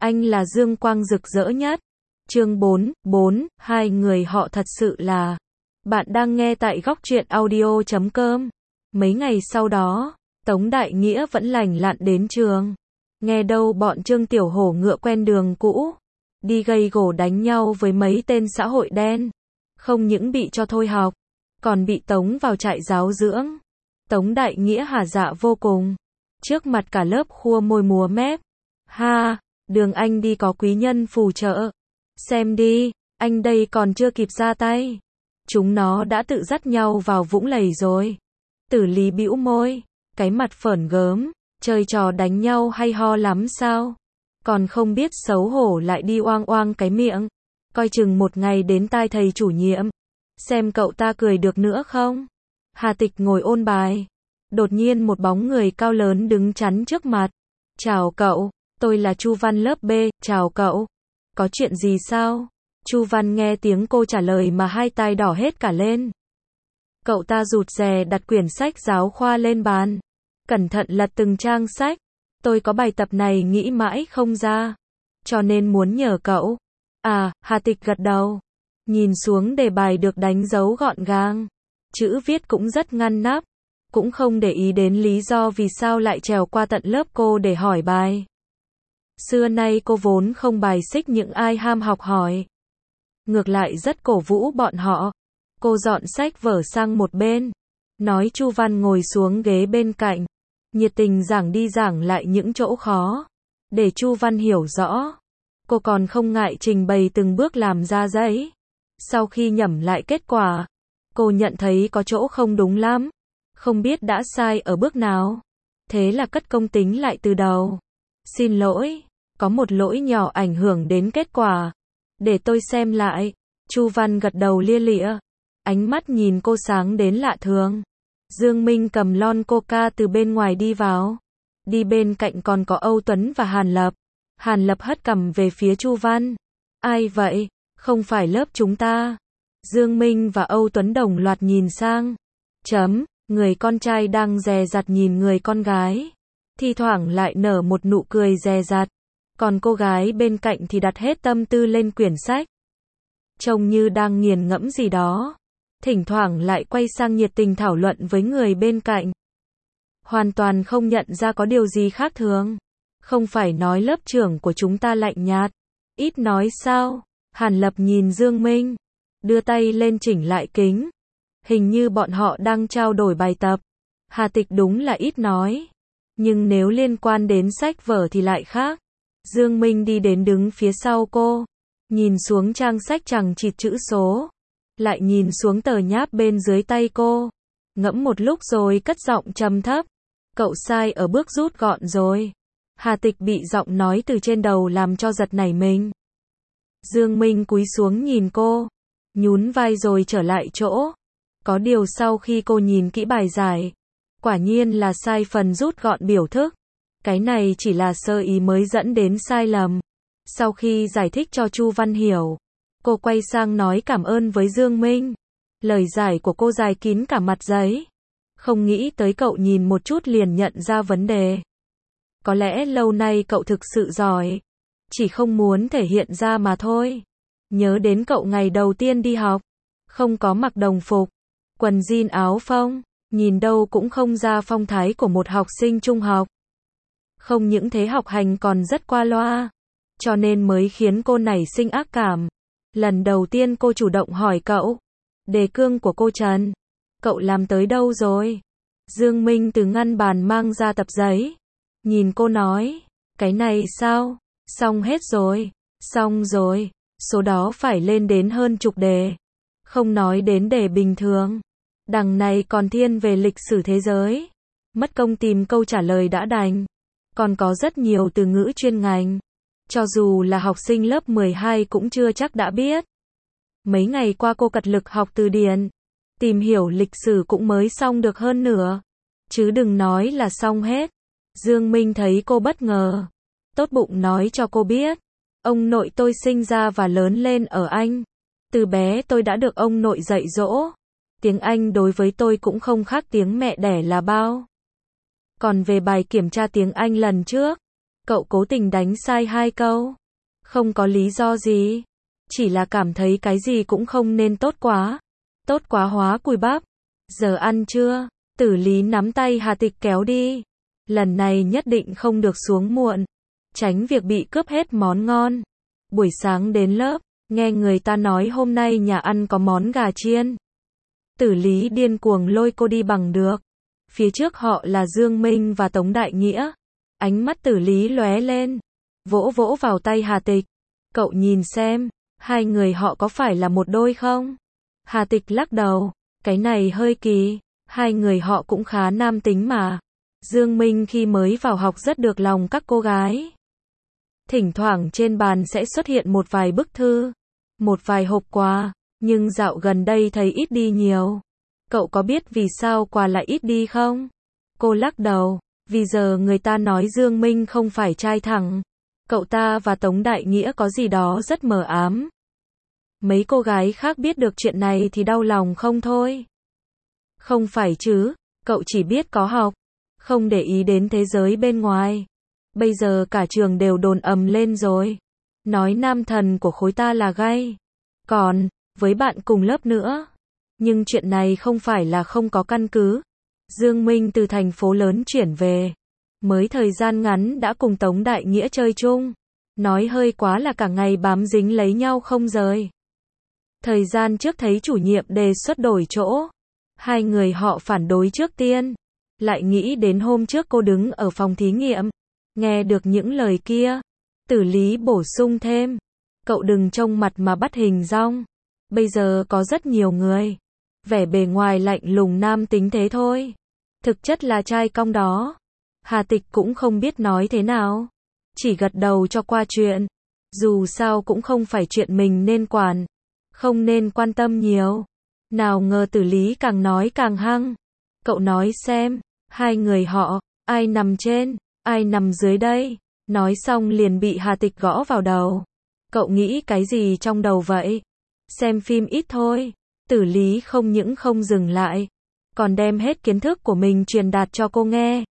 Anh là dương quang rực rỡ nhất. Chương 4, hai người họ thật sự là. Bạn đang nghe tại góc truyện audio.com. Mấy ngày sau đó, Tống Đại Nghĩa vẫn lành lặn đến trường. Nghe đâu bọn Trương Tiểu Hổ ngựa quen đường cũ, đi gây gổ đánh nhau với mấy tên xã hội đen. Không những bị cho thôi học, còn bị tống vào trại giáo dưỡng. Tống Đại Nghĩa hả dạ vô cùng. Trước mặt cả lớp khua môi múa mép. Ha, đường anh đi có quý nhân phù trợ. Xem đi, anh đây còn chưa kịp ra tay. Chúng nó đã tự dắt nhau vào vũng lầy rồi. Tử Lý bĩu môi, cái mặt phởn gớm, chơi trò đánh nhau hay ho lắm sao? Còn không biết xấu hổ lại đi oang oang cái miệng. Coi chừng một ngày đến tai thầy chủ nhiệm. Xem cậu ta cười được nữa không? Hà Tịch ngồi ôn bài. Đột nhiên một bóng người cao lớn đứng chắn trước mặt. Chào cậu, tôi là Chu Văn lớp B, chào cậu. Có chuyện gì sao? Chu Văn nghe tiếng cô trả lời mà hai tai đỏ hết cả lên. Cậu ta rụt rè đặt quyển sách giáo khoa lên bàn. Cẩn thận lật từng trang sách. Tôi có bài tập này nghĩ mãi không ra. Cho nên muốn nhờ cậu. À, Hà Tịch gật đầu. Nhìn xuống đề bài được đánh dấu gọn gàng. Chữ viết cũng rất ngăn nắp. Cũng không để ý đến lý do vì sao lại trèo qua tận lớp cô để hỏi bài. Xưa nay cô vốn không bài xích những ai ham học hỏi. Ngược lại rất cổ vũ bọn họ. Cô dọn sách vở sang một bên. Nói Chu Văn ngồi xuống ghế bên cạnh. Nhiệt tình giảng đi giảng lại những chỗ khó. Để Chu Văn hiểu rõ. Cô còn không ngại trình bày từng bước làm ra giấy. Sau khi nhẩm lại kết quả, cô nhận thấy có chỗ không đúng lắm. Không biết đã sai ở bước nào. Thế là cất công tính lại từ đầu. Xin lỗi, có một lỗi nhỏ ảnh hưởng đến kết quả. Để tôi xem lại. Chu Văn gật đầu lia lịa. Ánh mắt nhìn cô sáng đến lạ thường. Dương Minh cầm lon coca từ bên ngoài đi vào. Đi bên cạnh còn có Âu Tuấn và Hàn Lập. Hàn Lập hất cằm về phía Chu Văn. Ai vậy? Không phải lớp chúng ta. Dương Minh và Âu Tuấn đồng loạt nhìn sang. Người con trai đang dè dặt nhìn người con gái. Thi thoảng lại nở một nụ cười dè dặt. Còn cô gái bên cạnh thì đặt hết tâm tư lên quyển sách. Trông như đang nghiền ngẫm gì đó. Thỉnh thoảng lại quay sang nhiệt tình thảo luận với người bên cạnh. Hoàn toàn không nhận ra có điều gì khác thường. Không phải nói lớp trưởng của chúng ta lạnh nhạt. Ít nói sao? Hàn Lập nhìn Dương Minh. Đưa tay lên chỉnh lại kính. Hình như bọn họ đang trao đổi bài tập. Hà Tịch đúng là ít nói. Nhưng nếu liên quan đến sách vở thì lại khác. Dương Minh đi đến đứng phía sau cô. Nhìn xuống trang sách chằng chịt chữ số. Lại nhìn xuống tờ nháp bên dưới tay cô. Ngẫm một lúc rồi cất giọng trầm thấp. Cậu sai ở bước rút gọn rồi. Hà Tịch bị giọng nói từ trên đầu làm cho giật nảy mình. Dương Minh cúi xuống nhìn cô. Nhún vai rồi trở lại chỗ. Có điều sau khi cô nhìn kỹ bài giải. Quả nhiên là sai phần rút gọn biểu thức. Cái này chỉ là sơ ý mới dẫn đến sai lầm. Sau khi giải thích cho Chu Văn hiểu. Cô quay sang nói cảm ơn với Dương Minh. Lời giải của cô dài kín cả mặt giấy. Không nghĩ tới cậu nhìn một chút liền nhận ra vấn đề. Có lẽ lâu nay cậu thực sự giỏi. Chỉ không muốn thể hiện ra mà thôi. Nhớ đến cậu ngày đầu tiên đi học. Không có mặc đồng phục. Quần jean áo phông. Nhìn đâu cũng không ra phong thái của một học sinh trung học. Không những thế học hành còn rất qua loa. Cho nên mới khiến cô nảy sinh ác cảm. Lần đầu tiên cô chủ động hỏi cậu. Đề cương của cô Trần. Cậu làm tới đâu rồi? Dương Minh từ ngăn bàn mang ra tập giấy. Nhìn cô nói. Cái này sao? Xong hết rồi. Xong rồi. Số đó phải lên đến hơn chục đề. Không nói đến đề bình thường. Đằng này còn thiên về lịch sử thế giới. Mất công tìm câu trả lời đã đành. Còn có rất nhiều từ ngữ chuyên ngành. Cho dù là học sinh lớp 12 cũng chưa chắc đã biết. Mấy ngày qua cô cật lực học từ điển. Tìm hiểu lịch sử cũng mới xong được hơn nửa. Chứ đừng nói là xong hết. Dương Minh thấy cô bất ngờ. Tốt bụng nói cho cô biết. Ông nội tôi sinh ra và lớn lên ở Anh. Từ bé tôi đã được ông nội dạy dỗ. Tiếng Anh đối với tôi cũng không khác tiếng mẹ đẻ là bao. Còn về bài kiểm tra tiếng Anh lần trước, Cậu cố tình đánh sai 2 câu. Không có lý do gì. Chỉ là cảm thấy cái gì cũng không nên tốt quá. Tốt quá hóa cùi bắp. Giờ ăn chưa? Tử Lý nắm tay Hà Tịch kéo đi. Lần này nhất định không được xuống muộn. Tránh việc bị cướp hết món ngon. Buổi sáng đến lớp, nghe người ta nói hôm nay nhà ăn có món gà chiên. Tử Lý điên cuồng lôi cô đi bằng được. Phía trước họ là Dương Minh và Tống Đại Nghĩa. Ánh mắt Tử Lý lóe lên. Vỗ vỗ vào tay Hà Tịch. Cậu nhìn xem, 2 người họ có phải là một đôi không? Hà Tịch lắc đầu. Cái này hơi kỳ. 2 người họ cũng khá nam tính mà. Dương Minh khi mới vào học rất được lòng các cô gái. Thỉnh thoảng trên bàn sẽ xuất hiện một vài bức thư, một vài hộp quà, nhưng dạo gần đây thấy ít đi nhiều. Cậu có biết vì sao quà lại ít đi không? Cô lắc đầu, vì giờ người ta nói Dương Minh không phải trai thẳng. Cậu ta và Tống Đại Nghĩa có gì đó rất mờ ám. Mấy cô gái khác biết được chuyện này thì đau lòng không thôi. Không phải chứ, cậu chỉ biết có học, không để ý đến thế giới bên ngoài. Bây giờ cả trường đều đồn ầm lên rồi. Nói nam thần của khối ta là gay. Còn, với bạn cùng lớp nữa. Nhưng chuyện này không phải là không có căn cứ. Dương Minh từ thành phố lớn chuyển về. Mới thời gian ngắn đã cùng Tống Đại Nghĩa chơi chung. Nói hơi quá là cả ngày bám dính lấy nhau không rời. Thời gian trước thấy chủ nhiệm đề xuất đổi chỗ. 2 người họ phản đối trước tiên. Lại nghĩ đến hôm trước cô đứng ở phòng thí nghiệm. Nghe được những lời kia. Tử Lý bổ sung thêm. Cậu đừng trông mặt mà bắt hình dong. Bây giờ có rất nhiều người. Vẻ bề ngoài lạnh lùng nam tính thế thôi. Thực chất là trai cong đó. Hà Tịch cũng không biết nói thế nào. Chỉ gật đầu cho qua chuyện. Dù sao cũng không phải chuyện mình nên quản. Không nên quan tâm nhiều. Nào ngờ Tử Lý càng nói càng hăng. Cậu nói xem, 2 người họ, ai nằm trên, ai nằm dưới đây. Nói xong liền bị Hà Tịch gõ vào đầu. Cậu nghĩ cái gì trong đầu vậy? Xem phim ít thôi. Tử Lý không những không dừng lại, còn đem hết kiến thức của mình truyền đạt cho cô nghe.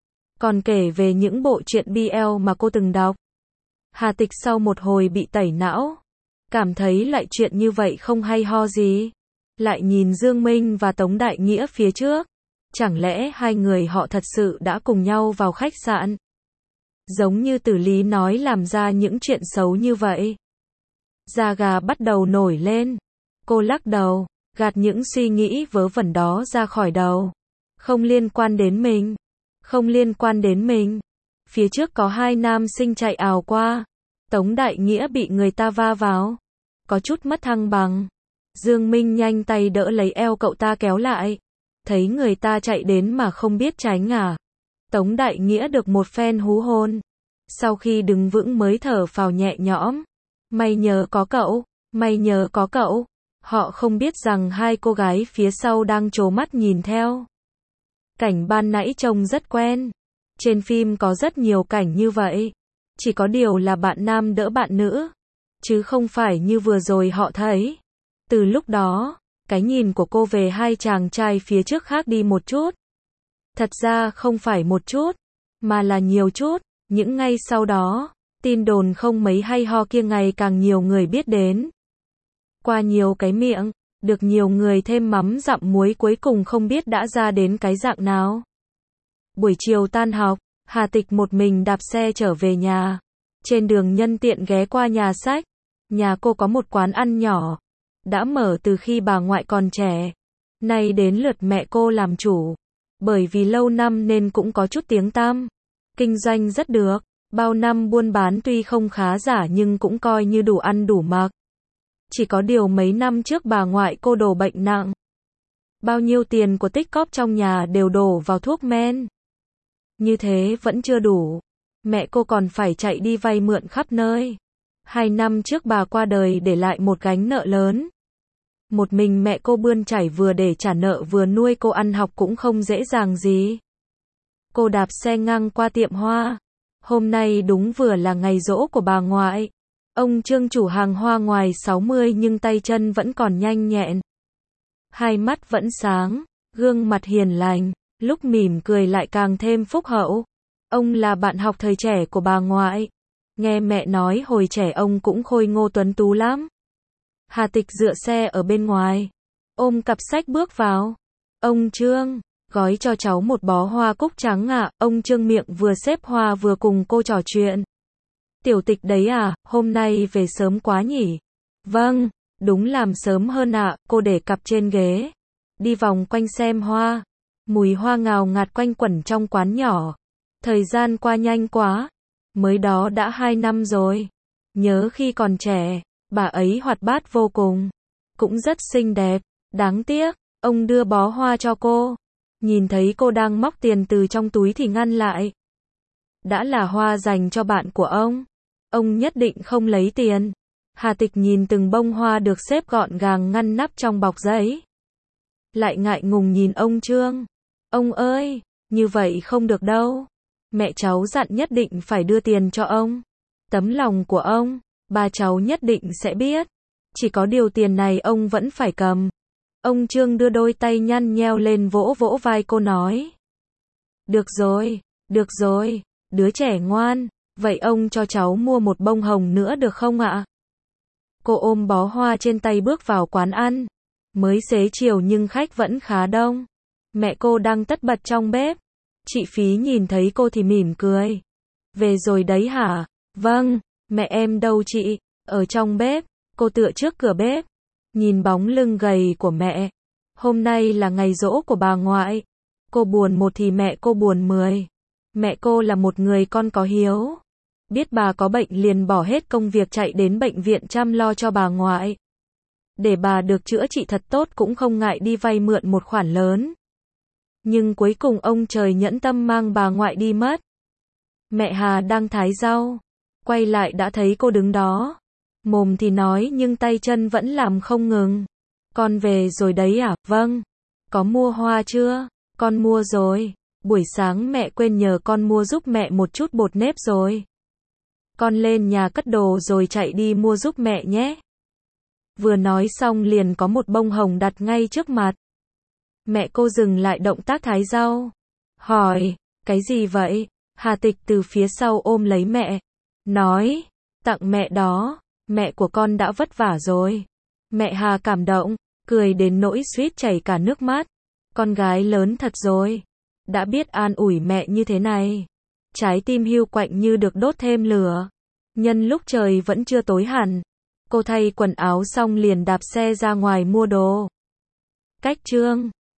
Còn kể về những bộ truyện BL mà cô từng đọc. Hà Tịch sau một hồi bị tẩy não. Cảm thấy lại chuyện như vậy không hay ho gì. Lại nhìn Dương Minh và Tống Đại Nghĩa phía trước. Chẳng lẽ 2 người họ thật sự đã cùng nhau vào khách sạn? Giống như Tử Lý nói làm ra những chuyện xấu như vậy. Da gà bắt đầu nổi lên. Cô lắc đầu, gạt những suy nghĩ vớ vẩn đó ra khỏi đầu. Không liên quan đến mình. Không liên quan đến mình. Phía trước có 2 nam sinh chạy ào qua. Tống Đại Nghĩa bị người ta va vào. Có chút mất thăng bằng. Dương Minh nhanh tay đỡ lấy eo cậu ta kéo lại. Thấy người ta chạy đến mà không biết tránh à. Tống Đại Nghĩa được một phen hú hôn. Sau khi đứng vững mới thở phào nhẹ nhõm. May nhờ có cậu, may nhờ có cậu. Họ không biết rằng 2 cô gái phía sau đang trố mắt nhìn theo. Cảnh ban nãy trông rất quen. Trên phim có rất nhiều cảnh như vậy. Chỉ có điều là bạn nam đỡ bạn nữ. Chứ không phải như vừa rồi họ thấy. Từ lúc đó, cái nhìn của cô về 2 chàng trai phía trước khác đi một chút. Thật ra không phải một chút, mà là nhiều chút. Những ngày sau đó, tin đồn không mấy hay ho kia ngày càng nhiều người biết đến. Qua nhiều cái miệng, được nhiều người thêm mắm dặm muối cuối cùng không biết đã ra đến cái dạng nào. Buổi chiều tan học, Hà Tịch một mình đạp xe trở về nhà. Trên đường nhân tiện ghé qua nhà sách. Nhà cô có một quán ăn nhỏ. Đã mở từ khi bà ngoại còn trẻ. Nay đến lượt mẹ cô làm chủ. Bởi vì lâu năm nên cũng có chút tiếng tăm. Kinh doanh rất được. Bao năm buôn bán tuy không khá giả nhưng cũng coi như đủ ăn đủ mặc. Chỉ có điều mấy năm trước bà ngoại cô đổ bệnh nặng. Bao nhiêu tiền của tích cóp trong nhà đều đổ vào thuốc men. Như thế vẫn chưa đủ. Mẹ cô còn phải chạy đi vay mượn khắp nơi. 2 năm trước bà qua đời để lại một gánh nợ lớn. Một mình mẹ cô bươn chải vừa để trả nợ vừa nuôi cô ăn học cũng không dễ dàng gì. Cô đạp xe ngang qua tiệm hoa. Hôm nay đúng vừa là ngày giỗ của bà ngoại. Ông Trương chủ hàng hoa ngoài 60 nhưng tay chân vẫn còn nhanh nhẹn. 2 mắt vẫn sáng, gương mặt hiền lành, lúc mỉm cười lại càng thêm phúc hậu. Ông là bạn học thời trẻ của bà ngoại. Nghe mẹ nói hồi trẻ ông cũng khôi ngô tuấn tú lắm. Hà Tịch dựa xe ở bên ngoài, ôm cặp sách bước vào. Ông Trương, gói cho cháu một bó hoa cúc trắng ạ. Ông Trương miệng vừa xếp hoa vừa cùng cô trò chuyện. Tiểu Tịch đấy à, hôm nay về sớm quá nhỉ? Vâng, đúng làm sớm hơn ạ. Cô để cặp trên ghế, đi vòng quanh xem hoa. Mùi hoa ngào ngạt quanh quẩn trong quán nhỏ. Thời gian qua nhanh quá, mới đó đã 2 năm rồi. Nhớ khi còn trẻ, bà ấy hoạt bát vô cùng, cũng rất xinh đẹp. Đáng tiếc, ông đưa bó hoa cho cô, nhìn thấy cô đang móc tiền từ trong túi thì ngăn lại. Đã là hoa dành cho bạn của ông nhất định không lấy tiền. Hà Tịch nhìn từng bông hoa được xếp gọn gàng ngăn nắp trong bọc giấy, lại ngại ngùng nhìn ông Trương. Ông ơi, như vậy không được đâu. Mẹ cháu dặn nhất định phải đưa tiền cho ông. Tấm lòng của ông, ba cháu nhất định sẽ biết. Chỉ có điều tiền này ông vẫn phải cầm. Ông Trương đưa đôi tay nhăn nheo lên vỗ vỗ vai cô nói. Được rồi, đứa trẻ ngoan. Vậy ông cho cháu mua một bông hồng nữa được không ạ? Cô ôm bó hoa trên tay bước vào quán ăn. Mới xế chiều nhưng khách vẫn khá đông. Mẹ cô đang tất bật trong bếp. Chị Phí nhìn thấy cô thì mỉm cười. Về rồi đấy hả? Vâng, mẹ em đâu chị? Ở trong bếp. Cô tựa trước cửa bếp, nhìn bóng lưng gầy của mẹ. Hôm nay là ngày giỗ của bà ngoại. Cô buồn một thì mẹ cô buồn 10. Mẹ cô là một người con có hiếu. Biết bà có bệnh liền bỏ hết công việc chạy đến bệnh viện chăm lo cho bà ngoại. Để bà được chữa trị thật tốt cũng không ngại đi vay mượn một khoản lớn. Nhưng cuối cùng ông trời nhẫn tâm mang bà ngoại đi mất. Mẹ Hà đang thái rau, quay lại đã thấy cô đứng đó. Mồm thì nói nhưng tay chân vẫn làm không ngừng. Con về rồi đấy à? Vâng. Có mua hoa chưa? Con mua rồi. Buổi sáng mẹ quên nhờ con mua giúp mẹ một chút bột nếp rồi. Con lên nhà cất đồ rồi chạy đi mua giúp mẹ nhé. Vừa nói xong liền có một bông hồng đặt ngay trước mặt. Mẹ cô dừng lại động tác thái rau. Hỏi, cái gì vậy? Hà Tịch từ phía sau ôm lấy mẹ. Nói, tặng mẹ đó. Mẹ của con đã vất vả rồi. Mẹ Hà cảm động, cười đến nỗi suýt chảy cả nước mắt. Con gái lớn thật rồi. Đã biết an ủi mẹ như thế này. Trái tim hiu quạnh như được đốt thêm lửa. Nhân lúc trời vẫn chưa tối hẳn, cô thay quần áo xong liền đạp xe ra ngoài mua đồ. Cách Trương